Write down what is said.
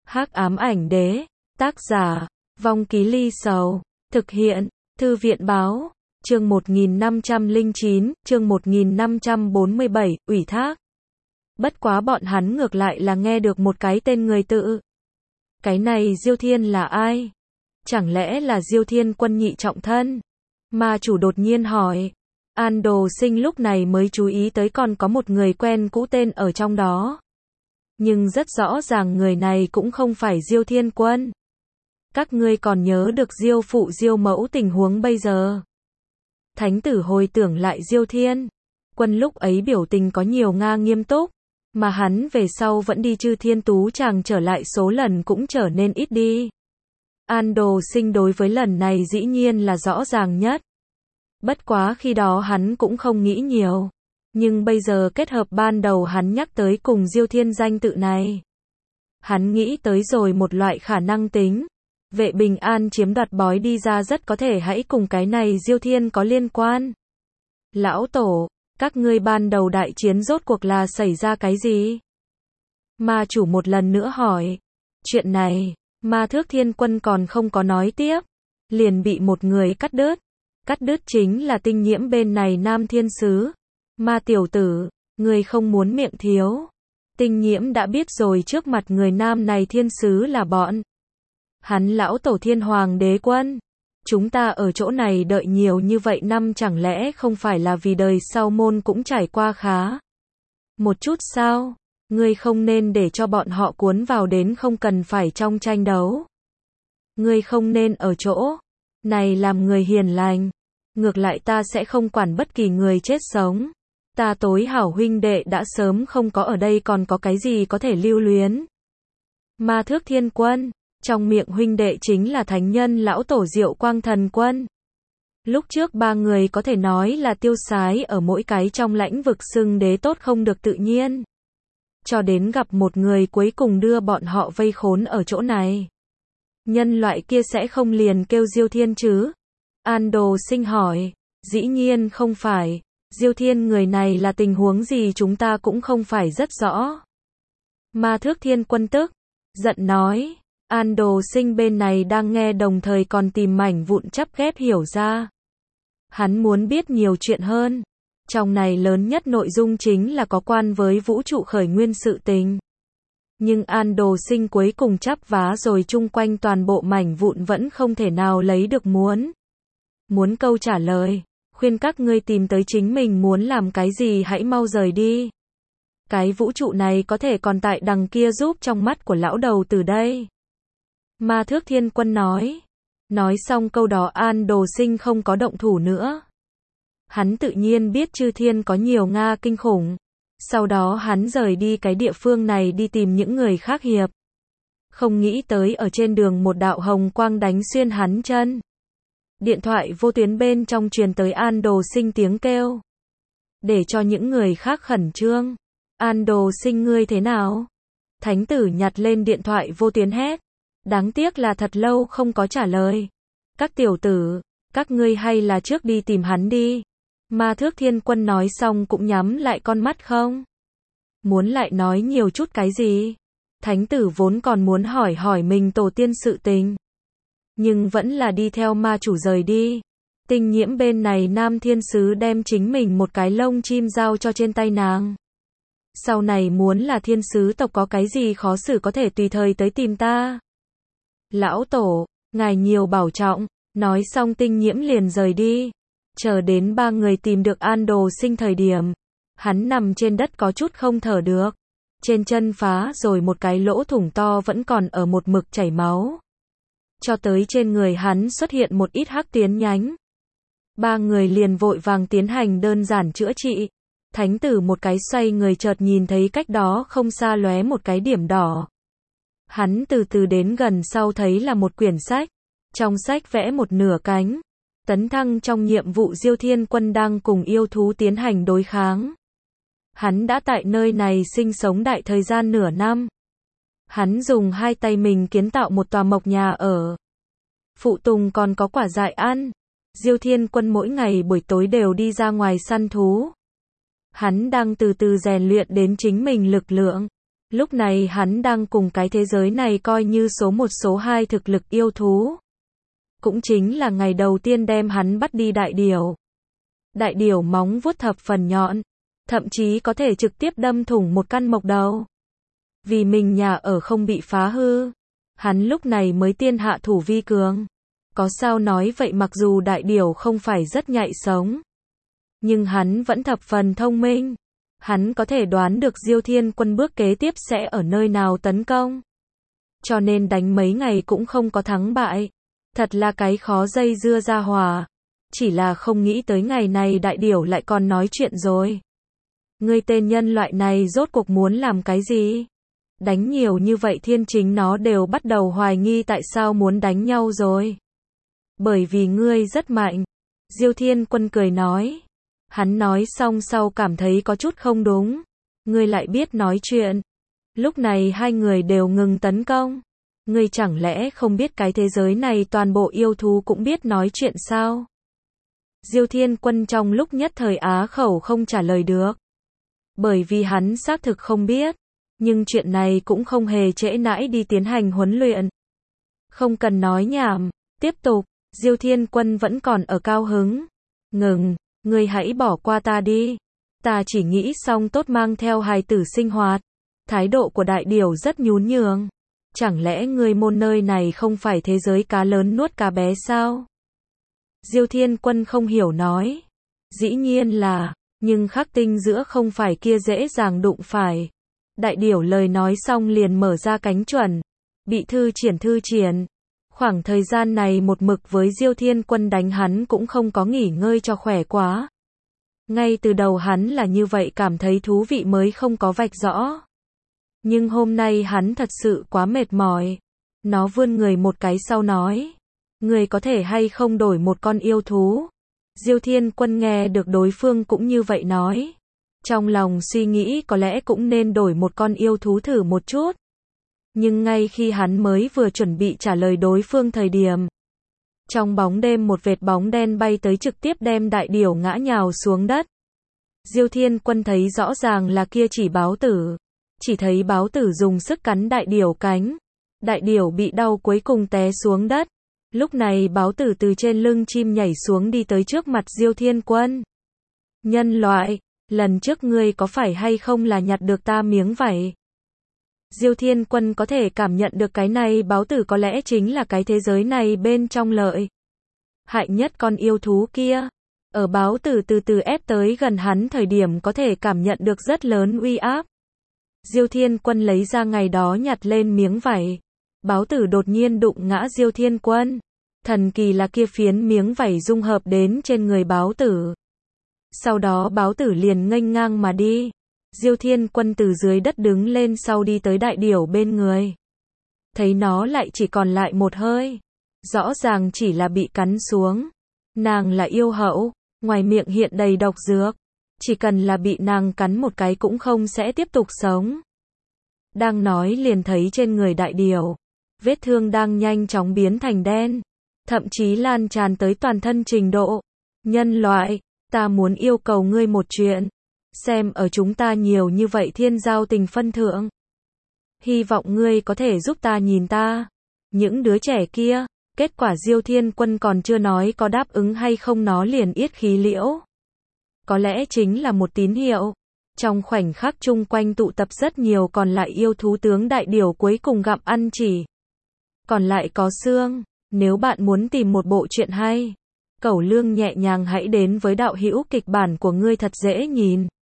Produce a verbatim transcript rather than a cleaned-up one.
Hắc ám ảnh đế, tác giả, Vong Ký Ly Sầu, thực hiện, Thư viện báo, chương một nghìn năm trăm lẻ chín, chương một nghìn năm trăm bốn mươi bảy, ủy thác. Bất quá bọn hắn ngược lại là nghe được một cái tên người tự. Cái này Diêu Thiên là ai? Chẳng lẽ là Diêu Thiên Quân nhị trọng thân? Ma chủ đột nhiên hỏi. An Đồ Sinh lúc này mới chú ý tới còn có một người quen cũ tên ở trong đó. Nhưng rất rõ ràng người này cũng không phải Diêu Thiên Quân. Các ngươi còn nhớ được Diêu phụ Diêu mẫu tình huống bây giờ? Thánh tử hồi tưởng lại Diêu Thiên Quân lúc ấy biểu tình có nhiều nga nghiêm túc, mà hắn về sau vẫn đi Chư Thiên Tú Tràng trở lại số lần cũng trở nên ít đi. An Đồ Sinh đối với lần này dĩ nhiên là rõ ràng nhất. Bất quá khi đó hắn cũng không nghĩ nhiều. Nhưng bây giờ kết hợp ban đầu hắn nhắc tới cùng Diêu Thiên danh tự này. Hắn nghĩ tới rồi một loại khả năng tính. Vệ Bình An chiếm đoạt bói đi ra rất có thể hãy cùng cái này Diêu Thiên có liên quan. Lão Tổ, các ngươi ban đầu đại chiến rốt cuộc là xảy ra cái gì? Ma chủ một lần nữa hỏi. Chuyện này, Ma Thước Thiên Quân còn không có nói tiếp. Liền bị một người cắt đứt. Cắt đứt chính là tinh nhiễm bên này Nam Thiên Sứ. Ma tiểu tử, người không muốn miệng thiếu. Tinh nhiễm đã biết rồi trước mặt người nam này thiên sứ là bọn. Hắn lão tổ Thiên Hoàng Đế Quân. Chúng ta ở chỗ này đợi nhiều như vậy năm chẳng lẽ không phải là vì đời sau môn cũng trải qua khá. Một chút sao, ngươi không nên để cho bọn họ cuốn vào đến không cần phải trong tranh đấu. Ngươi không nên ở chỗ này làm người hiền lành. Ngược lại ta sẽ không quản bất kỳ người chết sống. Ta tối hảo huynh đệ đã sớm không có ở đây còn có cái gì có thể lưu luyến. Ma Thước Thiên Quân, trong miệng huynh đệ chính là thánh nhân lão tổ Diệu Quang Thần Quân. Lúc trước ba người có thể nói là tiêu sái ở mỗi cái trong lãnh vực xưng đế tốt không được tự nhiên. Cho đến gặp một người cuối cùng đưa bọn họ vây khốn ở chỗ này. Nhân loại kia sẽ không liền kêu Diêu Thiên chứ? An Đồ Sinh hỏi. Dĩ nhiên không phải. Diêu Thiên người này là tình huống gì chúng ta cũng không phải rất rõ. Ma Thước Thiên Quân tức giận nói. An Đồ Sinh bên này đang nghe đồng thời còn tìm mảnh vụn chắp ghép hiểu ra. Hắn muốn biết nhiều chuyện hơn. Trong này lớn nhất nội dung chính là có quan với vũ trụ khởi nguyên sự tình. Nhưng An Đồ Sinh cuối cùng chắp vá rồi chung quanh toàn bộ mảnh vụn vẫn không thể nào lấy được muốn. Muốn câu trả lời. Khuyên các ngươi tìm tới chính mình muốn làm cái gì hãy mau rời đi. Cái vũ trụ này có thể còn tại đằng kia giúp trong mắt của lão đầu từ đây. Ma Thước Thiên Quân nói. Nói xong câu đó An Đồ Sinh không có động thủ nữa. Hắn tự nhiên biết Chư Thiên có nhiều Nga kinh khủng. Sau đó hắn rời đi cái địa phương này đi tìm những người khác hiệp. Không nghĩ tới ở trên đường một đạo hồng quang đánh xuyên hắn chân. Điện thoại vô tuyến bên trong truyền tới An Đồ Sinh tiếng kêu. Để cho những người khác khẩn trương. An Đồ Sinh ngươi thế nào? Thánh tử nhặt lên điện thoại vô tuyến hét. Đáng tiếc là thật lâu không có trả lời. Các tiểu tử, các ngươi hay là trước đi tìm hắn đi. Ma Thước Thiên Quân nói xong cũng nhắm lại con mắt không? Muốn lại nói nhiều chút cái gì? Thánh tử vốn còn muốn hỏi hỏi mình tổ tiên sự tình. Nhưng vẫn là đi theo ma chủ rời đi. Tinh nhiễm bên này Nam Thiên Sứ đem chính mình một cái lông chim giao cho trên tay nàng. Sau này muốn là thiên sứ tộc có cái gì khó xử có thể tùy thời tới tìm ta. Lão Tổ, ngài nhiều bảo trọng. Nói xong tinh nhiễm liền rời đi. Chờ đến ba người tìm được An Đồ Sinh thời điểm. Hắn nằm trên đất có chút không thở được. Trên chân phá rồi một cái lỗ thủng to vẫn còn ở một mực chảy máu. Cho tới trên người hắn xuất hiện một ít hắc tiến nhánh. Ba người liền vội vàng tiến hành đơn giản chữa trị. Thánh tử một cái xoay người chợt nhìn thấy cách đó không xa lóe một cái điểm đỏ. Hắn từ từ đến gần sau thấy là một quyển sách. Trong sách vẽ một nửa cánh. Tấn thăng trong nhiệm vụ Diêu Thiên Quân đang cùng yêu thú tiến hành đối kháng. Hắn đã tại nơi này sinh sống đại thời gian nửa năm. Hắn dùng hai tay mình kiến tạo một tòa mộc nhà ở. Phụ tùng còn có quả dại ăn. Diêu Thiên Quân mỗi ngày buổi tối đều đi ra ngoài săn thú. Hắn đang từ từ rèn luyện đến chính mình lực lượng. Lúc này hắn đang cùng cái thế giới này coi như số một số hai thực lực yêu thú. Cũng chính là ngày đầu tiên đem hắn bắt đi đại điểu. Đại điểu móng vuốt thập phần nhọn, thậm chí có thể trực tiếp đâm thủng một căn mộc đầu. Vì mình nhà ở không bị phá hư, hắn lúc này mới tiên hạ thủ vi cường. Có sao nói vậy, mặc dù đại điểu không phải rất nhạy sống, nhưng hắn vẫn thập phần thông minh. Hắn có thể đoán được Diêu Thiên Quân bước kế tiếp sẽ ở nơi nào tấn công. Cho nên đánh mấy ngày cũng không có thắng bại. Thật là cái khó dây dưa ra hòa. Chỉ là không nghĩ tới ngày này đại điểu lại còn nói chuyện rồi. Ngươi tên nhân loại này rốt cuộc muốn làm cái gì? Đánh nhiều như vậy thiên chính nó đều bắt đầu hoài nghi tại sao muốn đánh nhau rồi. Bởi vì ngươi rất mạnh. Diêu Thiên Quân cười nói. Hắn nói xong sau cảm thấy có chút không đúng. Ngươi lại biết nói chuyện. Lúc này hai người đều ngừng tấn công. Ngươi chẳng lẽ không biết cái thế giới này toàn bộ yêu thú cũng biết nói chuyện sao? Diêu Thiên Quân trong lúc nhất thời á khẩu không trả lời được. Bởi vì hắn xác thực không biết. Nhưng chuyện này cũng không hề trễ nãi đi tiến hành huấn luyện. Không cần nói nhảm. Tiếp tục. Diêu Thiên Quân vẫn còn ở cao hứng. Ngừng. Ngươi hãy bỏ qua ta đi. Ta chỉ nghĩ xong tốt mang theo hài tử sinh hoạt. Thái độ của đại điểu rất nhún nhường. Chẳng lẽ ngươi môn nơi này không phải thế giới cá lớn nuốt cá bé sao? Diêu Thiên Quân không hiểu nói. Dĩ nhiên là, nhưng khắc tinh giữa không phải kia dễ dàng đụng phải. Đại điểu lời nói xong liền mở ra cánh chuẩn. Bị thư triển thư triển. Khoảng thời gian này một mực với Diêu Thiên Quân đánh hắn cũng không có nghỉ ngơi cho khỏe quá. Ngay từ đầu hắn là như vậy cảm thấy thú vị mới không có vạch rõ. Nhưng hôm nay hắn thật sự quá mệt mỏi. Nó vươn người một cái sau nói. Người có thể hay không đổi một con yêu thú? Diêu Thiên Quân nghe được đối phương cũng như vậy nói. Trong lòng suy nghĩ có lẽ cũng nên đổi một con yêu thú thử một chút. Nhưng ngay khi hắn mới vừa chuẩn bị trả lời đối phương thời điểm. Trong bóng đêm một vệt bóng đen bay tới trực tiếp đem đại điểu ngã nhào xuống đất. Diêu Thiên Quân thấy rõ ràng là kia chỉ báo tử. Chỉ thấy báo tử dùng sức cắn đại điểu cánh. Đại điểu bị đau cuối cùng té xuống đất. Lúc này báo tử từ trên lưng chim nhảy xuống đi tới trước mặt Diêu Thiên Quân. Nhân loại, lần trước ngươi có phải hay không là nhặt được ta miếng vảy? Diêu Thiên Quân có thể cảm nhận được cái này báo tử có lẽ chính là cái thế giới này bên trong lợi hại nhất con yêu thú kia. Ở báo tử từ từ ép tới gần hắn thời điểm có thể cảm nhận được rất lớn uy áp. Diêu Thiên Quân lấy ra ngày đó nhặt lên miếng vảy. Báo tử đột nhiên đụng ngã Diêu Thiên Quân. Thần kỳ là kia phiến miếng vảy dung hợp đến trên người báo tử. Sau đó báo tử liền nghênh ngang mà đi. Diêu Thiên Quân từ dưới đất đứng lên sau đi tới đại điểu bên người. Thấy nó lại chỉ còn lại một hơi. Rõ ràng chỉ là bị cắn xuống. Nàng là yêu hậu, ngoài miệng hiện đầy độc dược. Chỉ cần là bị nàng cắn một cái cũng không sẽ tiếp tục sống. Đang nói liền thấy trên người đại điểu. Vết thương đang nhanh chóng biến thành đen. Thậm chí lan tràn tới toàn thân trình độ. Nhân loại, ta muốn yêu cầu ngươi một chuyện. Xem ở chúng ta nhiều như vậy thiên giao tình phân thượng. Hy vọng ngươi có thể giúp ta nhìn ta. Những đứa trẻ kia, kết quả Diêu Thiên Quân còn chưa nói có đáp ứng hay không nó liền yết khí liễu. Có lẽ chính là một tín hiệu. Trong khoảnh khắc chung quanh tụ tập rất nhiều còn lại yêu thú tướng đại điểu cuối cùng gặm ăn chỉ. Còn lại có xương. Nếu bạn muốn tìm một bộ truyện hay, cẩu lương nhẹ nhàng hãy đến với đạo hữu kịch bản của ngươi thật dễ nhìn.